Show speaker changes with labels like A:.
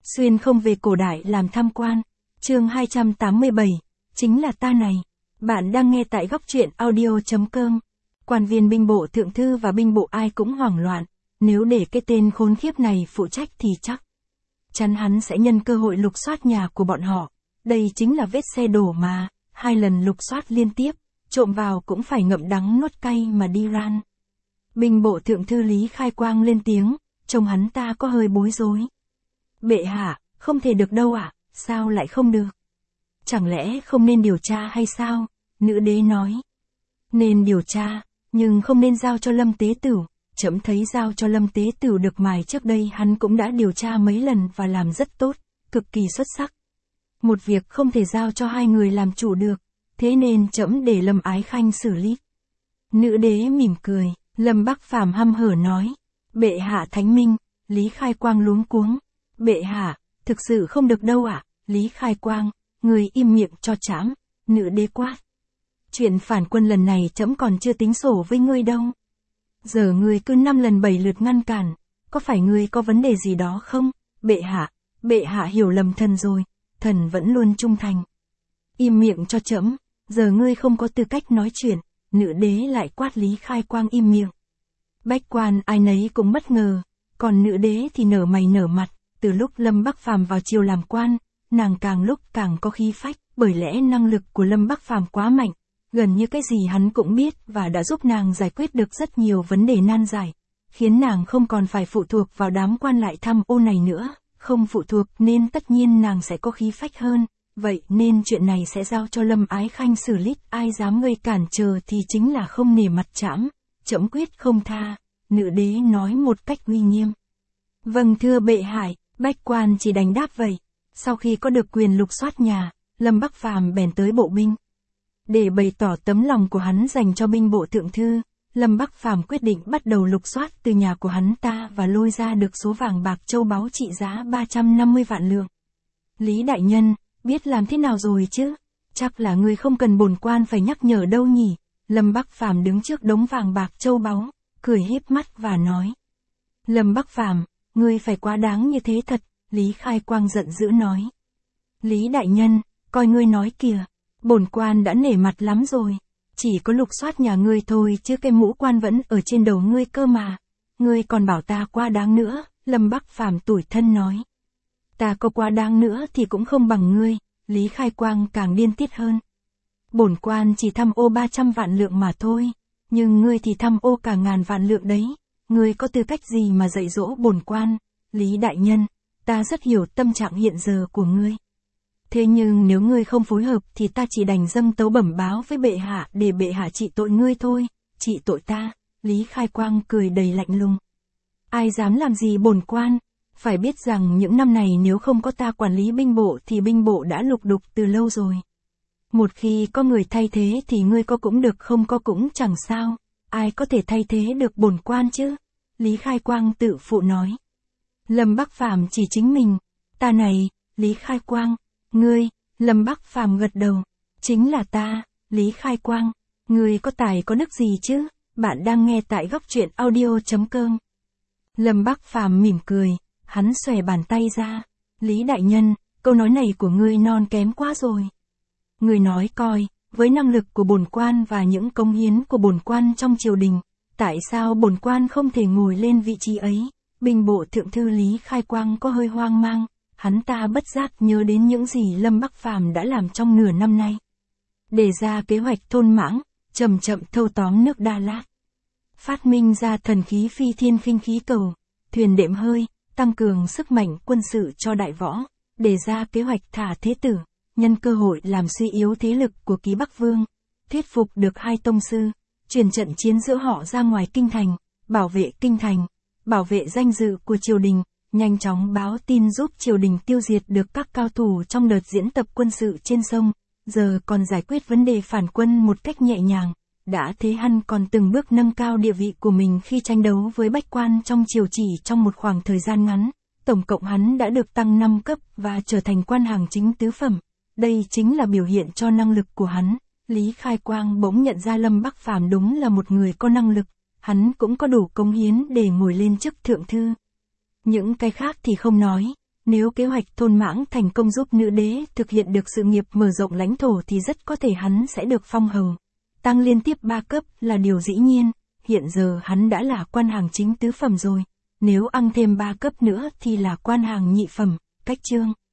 A: Xuyên không về cổ đại làm tham quan. Chương 287, chính là ta này. Bạn đang nghe tại góc truyện audio.com. Quan viên binh bộ thượng thư và binh bộ ai cũng hoảng loạn, nếu để cái tên khốn khiếp này phụ trách thì chắc chắn hắn sẽ nhân cơ hội lục soát nhà của bọn họ. Đây chính là vết xe đổ mà, 2 lần lục soát liên tiếp, trộm vào cũng phải ngậm đắng nuốt cay mà đi ran. Binh bộ thượng thư Lý Khai Quang lên tiếng, trông hắn ta có hơi bối rối. Bệ hạ, không thể được đâu ạ, sao lại không được? Chẳng lẽ không nên điều tra hay sao? Nữ đế nói. Nên điều tra, nhưng không nên giao cho Lâm Tế Tửu. Trẫm thấy giao cho Lâm Tế Tửu được mài trước đây hắn cũng đã điều tra mấy lần và làm rất tốt, cực kỳ xuất sắc. Một việc không thể giao cho 2 người làm chủ được, thế nên trẫm để Lâm Ái Khanh xử lý. Nữ đế mỉm cười, Lâm Bắc Phàm hăm hở nói. Bệ hạ thánh minh. Lý Khai Quang luống cuống. Bệ hạ, thực sự không được đâu ạ. Lý Khai Quang, người im miệng cho trẫm. Nữ đế quát. Chuyện phản quân lần này trẫm còn chưa tính sổ với ngươi đâu. Giờ ngươi cứ 5 lần 7 lượt ngăn cản, có phải ngươi có vấn đề gì đó không? Bệ hạ hiểu lầm thần rồi, thần vẫn luôn trung thành. Im miệng cho trẫm, giờ ngươi không có tư cách nói chuyện. Nữ đế lại quát Lý Khai Quang im miệng. Bách quan ai nấy cũng bất ngờ, còn nữ đế thì nở mày nở mặt. Từ lúc Lâm Bắc Phàm vào triều làm quan, nàng càng lúc càng có khí phách, bởi lẽ năng lực của Lâm Bắc Phàm quá mạnh, gần như cái gì hắn cũng biết và đã giúp nàng giải quyết được rất nhiều vấn đề nan giải, khiến nàng không còn phải phụ thuộc vào đám quan lại tham ô này nữa, không phụ thuộc nên tất nhiên nàng sẽ có khí phách hơn, vậy nên chuyện này sẽ giao cho Lâm Ái Khanh xử lý, ai dám gây cản trở thì chính là không nể mặt trẫm, trẫm quyết không tha, nữ đế nói một cách uy nghiêm. Vâng thưa bệ hạ. Bách quan chỉ đành đáp vậy. Sau khi có được quyền lục soát nhà, Lâm Bắc Phàm bèn tới bộ binh. Để bày tỏ tấm lòng của hắn dành cho binh bộ thượng thư, Lâm Bắc Phàm quyết định bắt đầu lục soát từ nhà của hắn ta và lôi ra được số vàng bạc châu báu trị giá 350 vạn lượng. Lý đại nhân, biết làm thế nào rồi chứ? Chắc là ngươi không cần bổn quan phải nhắc nhở đâu nhỉ? Lâm Bắc Phàm đứng trước đống vàng bạc châu báu, cười híp mắt và nói. Lâm Bắc Phàm, ngươi phải quá đáng như thế thật, Lý Khai Quang giận dữ nói. Lý đại nhân, coi ngươi nói kìa, bổn quan đã nể mặt lắm rồi, chỉ có lục soát nhà ngươi thôi chứ cái mũ quan vẫn ở trên đầu ngươi cơ mà. Ngươi còn bảo ta quá đáng nữa, Lâm Bắc Phàm tủi thân nói. Ta có quá đáng nữa thì cũng không bằng ngươi, Lý Khai Quang càng điên tiết hơn. Bổn quan chỉ tham ô 300 vạn lượng mà thôi, nhưng ngươi thì tham ô cả ngàn vạn lượng đấy. Ngươi có tư cách gì mà dạy dỗ bổn quan? Lý đại nhân, ta rất hiểu tâm trạng hiện giờ của ngươi. Thế nhưng nếu ngươi không phối hợp thì ta chỉ đành dâng tấu bẩm báo với bệ hạ để bệ hạ trị tội ngươi thôi. Trị tội ta? Lý Khai Quang cười đầy lạnh lùng. Ai dám làm gì bổn quan? Phải biết rằng những năm này nếu không có ta quản lý binh bộ thì binh bộ đã lục đục từ lâu rồi. Một khi có người thay thế thì ngươi có cũng được không có cũng chẳng sao. Ai có thể thay thế được bổn quan chứ? Lý Khai Quang tự phụ nói. Lâm Bắc Phàm chỉ chính mình. Ta này, Lý Khai Quang, ngươi. Lâm Bắc Phàm gật đầu. Chính là ta, Lý Khai Quang. Ngươi có tài có đức gì chứ? Bạn đang nghe tại góc truyện audio.com. Lâm Bắc Phàm mỉm cười, hắn xòe bàn tay ra. Lý đại nhân, câu nói này của ngươi non kém quá rồi. Ngươi nói coi, với năng lực của bổn quan và những cống hiến của bổn quan trong triều đình, tại sao bổn quan không thể ngồi lên vị trí ấy? Binh bộ thượng thư Lý Khai Quang có hơi hoang mang, hắn ta bất giác nhớ đến những gì Lâm Bắc Phàm đã làm trong nửa năm nay. Đề ra kế hoạch thôn mãng, chậm chậm thâu tóm nước Đa Lạt. Phát minh ra thần khí phi thiên khinh khí cầu, thuyền đệm hơi, tăng cường sức mạnh quân sự cho đại võ. Đề ra kế hoạch thả thế tử, nhân cơ hội làm suy yếu thế lực của Ký Bắc Vương. Thuyết phục được 2 tông sư, chuyển trận chiến giữa họ ra ngoài kinh thành, bảo vệ kinh thành, bảo vệ danh dự của triều đình, nhanh chóng báo tin giúp triều đình tiêu diệt được các cao thủ trong đợt diễn tập quân sự trên sông, giờ còn giải quyết vấn đề phản quân một cách nhẹ nhàng, đã thế hắn còn từng bước nâng cao địa vị của mình khi tranh đấu với bách quan trong triều chỉ trong một khoảng thời gian ngắn, tổng cộng hắn đã được tăng 5 cấp và trở thành quan hàng chính tứ phẩm, đây chính là biểu hiện cho năng lực của hắn. Lý Khai Quang bỗng nhận ra Lâm Bắc Phàm đúng là một người có năng lực, hắn cũng có đủ cống hiến để ngồi lên chức thượng thư. Những cái khác thì không nói, Nếu kế hoạch thôn mãng thành công giúp nữ đế thực hiện được sự nghiệp mở rộng lãnh thổ thì rất có thể hắn sẽ được phong hầu. Tăng liên tiếp 3 cấp là điều dĩ nhiên, hiện giờ hắn đã là quan hàng chính tứ phẩm rồi. Nếu ăn thêm 3 cấp nữa thì là quan hàng nhị phẩm, cách chương.